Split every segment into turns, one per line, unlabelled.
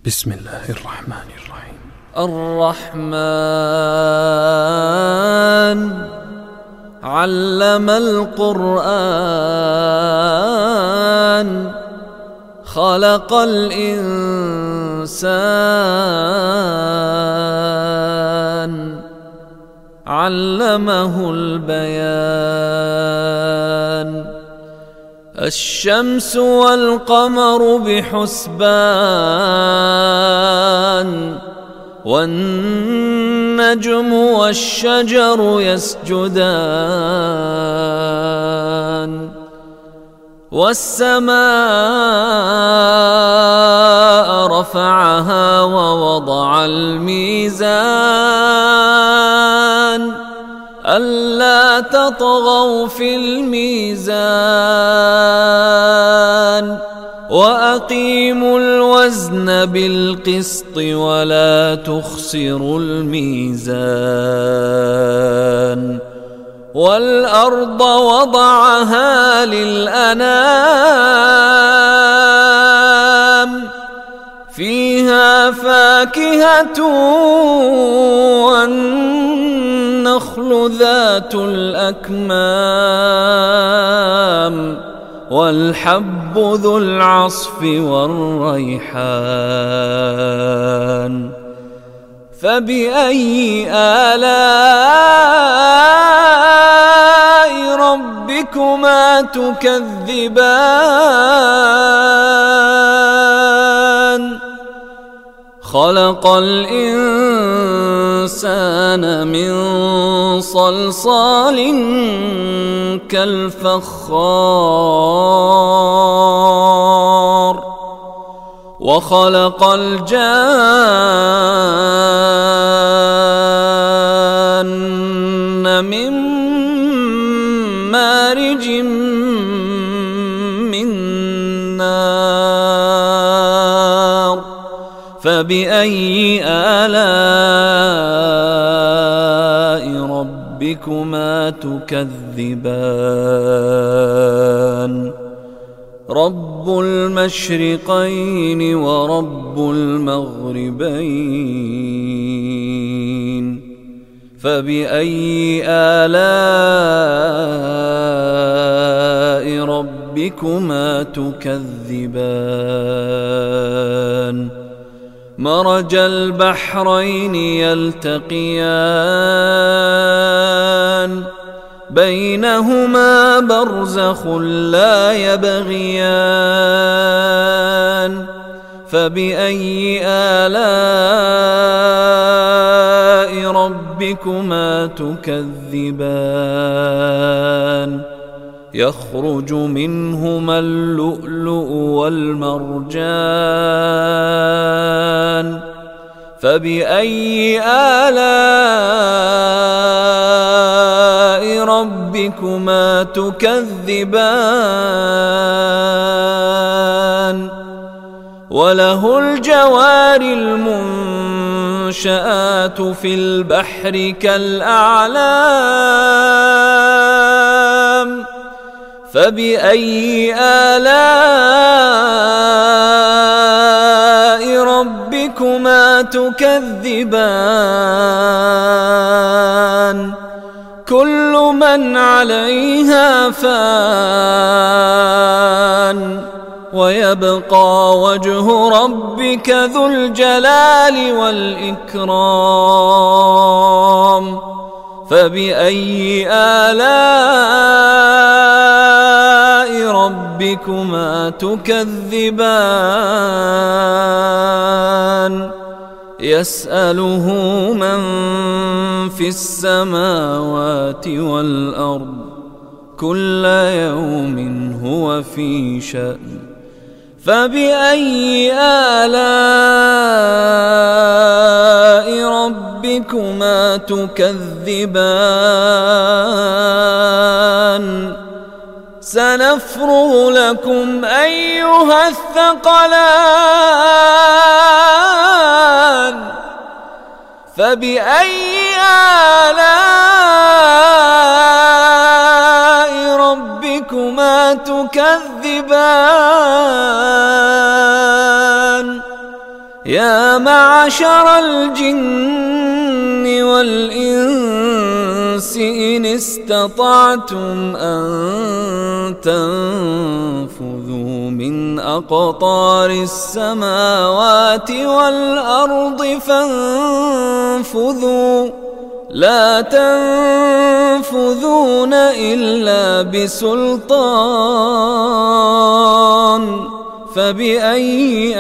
بسم الله الرحمن الرحيم.
الرحمن علم القرآن خلق الإنسان علمه البيان الشمس والقمر بحسبان والنجم والشجر يسجدان والسماء رفعها ووضع الميزان ألا تطغوا في الميزان وأقيموا الوزن بالقسط ولا تخسروا الميزان والأرض وضعها للأنام فيها فاكهة والنخل ذات الأكمام والحب ذو العصف والريحان فبأي آلاء ربكما تكذبان خلق الإنسان من صلصال كالفخار وخلق الجان من مارج من نار فبأي آلاء ربكما تكذبان رب المشرقين ورب المغربين فبأي آلاء ربكما تكذبان مرج البحرين يلتقيان بينهما برزخ لا يبغيان فبأي آلاء ربكما تكذبان يخرج منهما اللؤلؤ والمرجان فبأي آلاء ربكما تكذبان وله الجوار المنشآت في البحر كالأعلام فبأي آلاء ربكما تكذبان كل من عليها فان ويبقى وجه ربك ذو الجلال والإكرام فبأي آلاء ربكما تكذبان يسأله من في السماوات والأرض كل يوم هو في شأن فبأي آلاء ربكما تكذبان سنفرغ لكم أيها الثقلان فبأي آلاء ربكما تكذبان يا معشر الجن والإنس إن استطعتم أن تنفذوا من أقطار السماوات والأرض فانفذوا لا تنفذون إلا بسلطان فبأي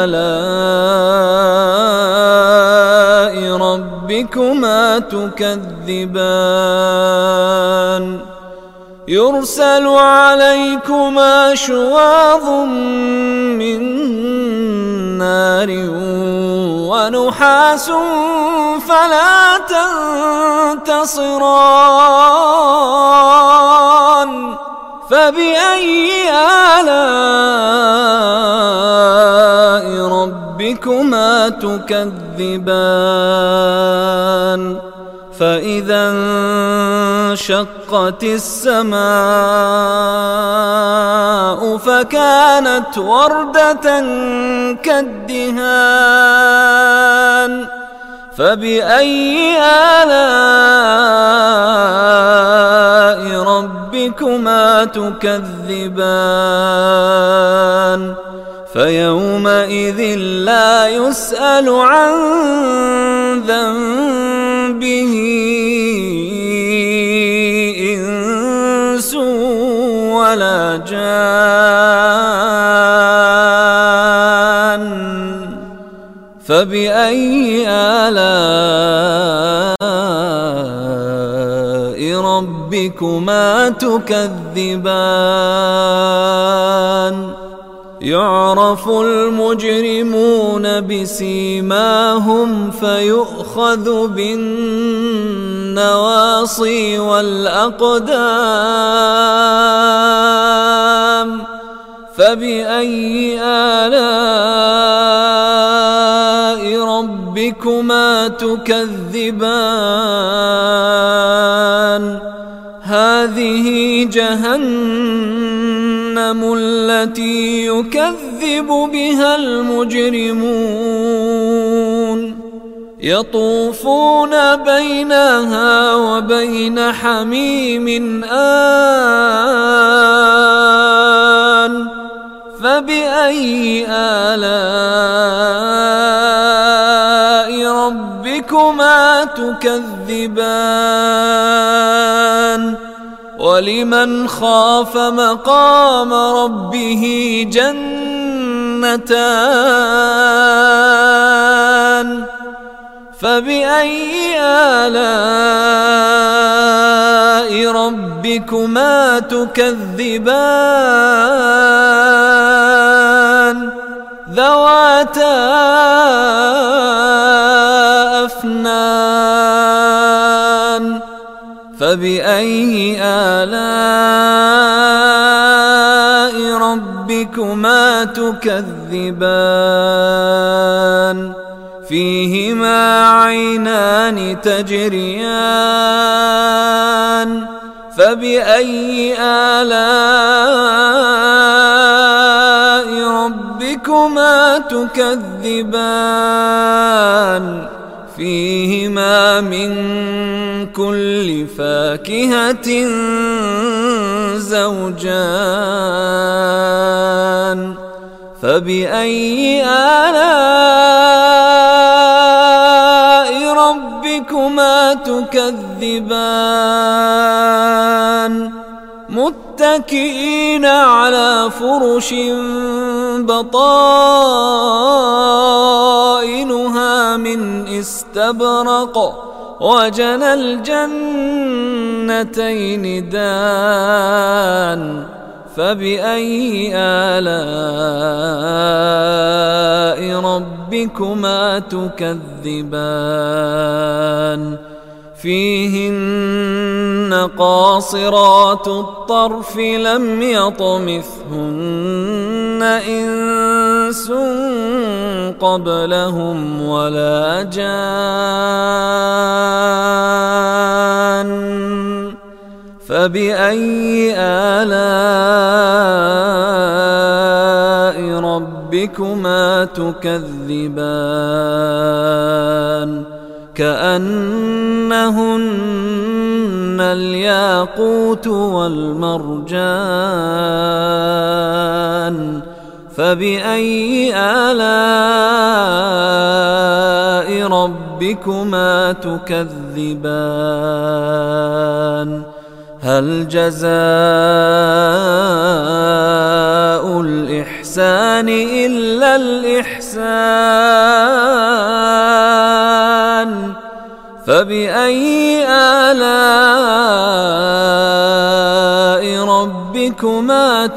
آلاء ربكما تكذبان يرسل عليكما شواظ من نار ونحاس فلا تنتصران فبأي آلاء ربكما تكذبان فإذا انشقت السماء فكانت وردة كالدهان فبأي آلاء ربكما تكذبان فيومئذ لا يسأل عن ذنبه إنس ولا جان فبأي آلاء ربكما تكذبان يعرف المجرمون بسيماهم فيؤخذ بالنواصي والأقدام فبأي آلاء ربكما تكذبان هذه جهنم التي يكذب بها المجرمون يطوفون بينها وبين حميم آن فبأي آلاء ربكما تكذبان ولمن خاف مقام ربه جنتان فبأي آلاء ربكما تكذبان ذواتا أفنان فبأي آلاء ربكما تكذبان فيهما عينان تجريان فبأي آلاء ربكما تكذبان فيهما من كل فاكهة زوجان فبأي آلاء ربكما تكذبان متكئين على فرش بطائنها من استبرق وجنى الجنتين دان فبأي آلاء ربكما تكذبان فيهن قاصرات الطرف لم يطمثهن إنس قبلهم ولا جان فبأي آلاء ربكما ربكما تكذبان كأنهن الياقوت والمرجان فبأي آلاء ربكما تكذبان هل جزاء الإحسان إلا الإحسان فبأي آلاء ربكما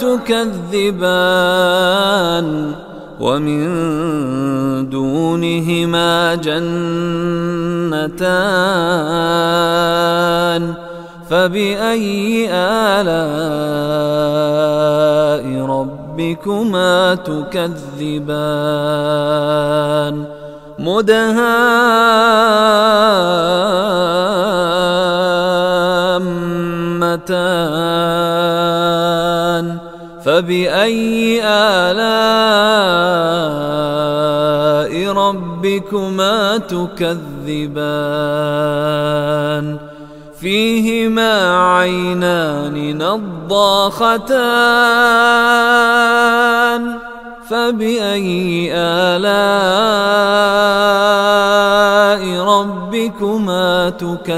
تكذبان ومن دونهما جنتان فبأي آلاء ربكما تكذبان مدهامتان فبأي آلاء ربكما تكذبان فيهما عينان نضاختان فبأي آلاء ربكما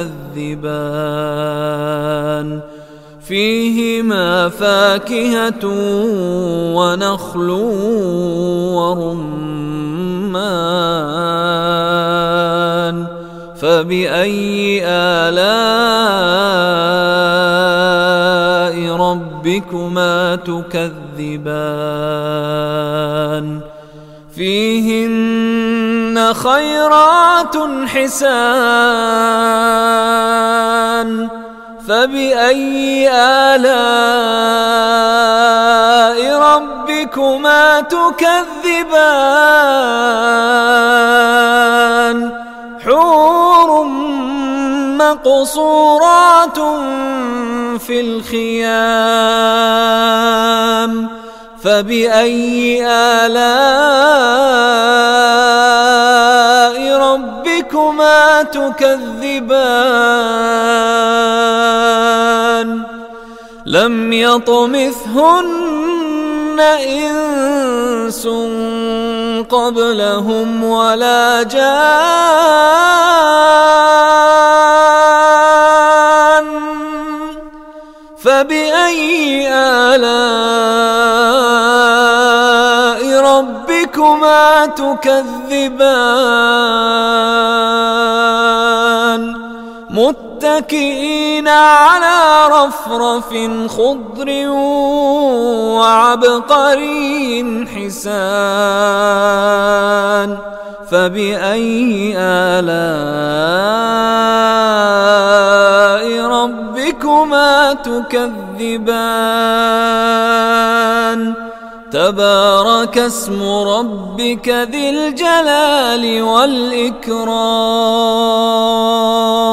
تكذبان فيهما فاكهة ونخل ورمان فبأي آلاء ربكما تكذبان فيهن خيرات حسان فبأي آلاء ربكما تكذبان حور مقصورات في الخيام فبأي آلاء ربكما تكذبان لم يطمثهن إنس قبلهم ولا جان فبأي آلاء ربكما تكذبان متكئين على رفرف خضر وعبقري حسان فبأي آلاء ربكما تكذبان تبارك اسم ربك ذي الجلال والإكرام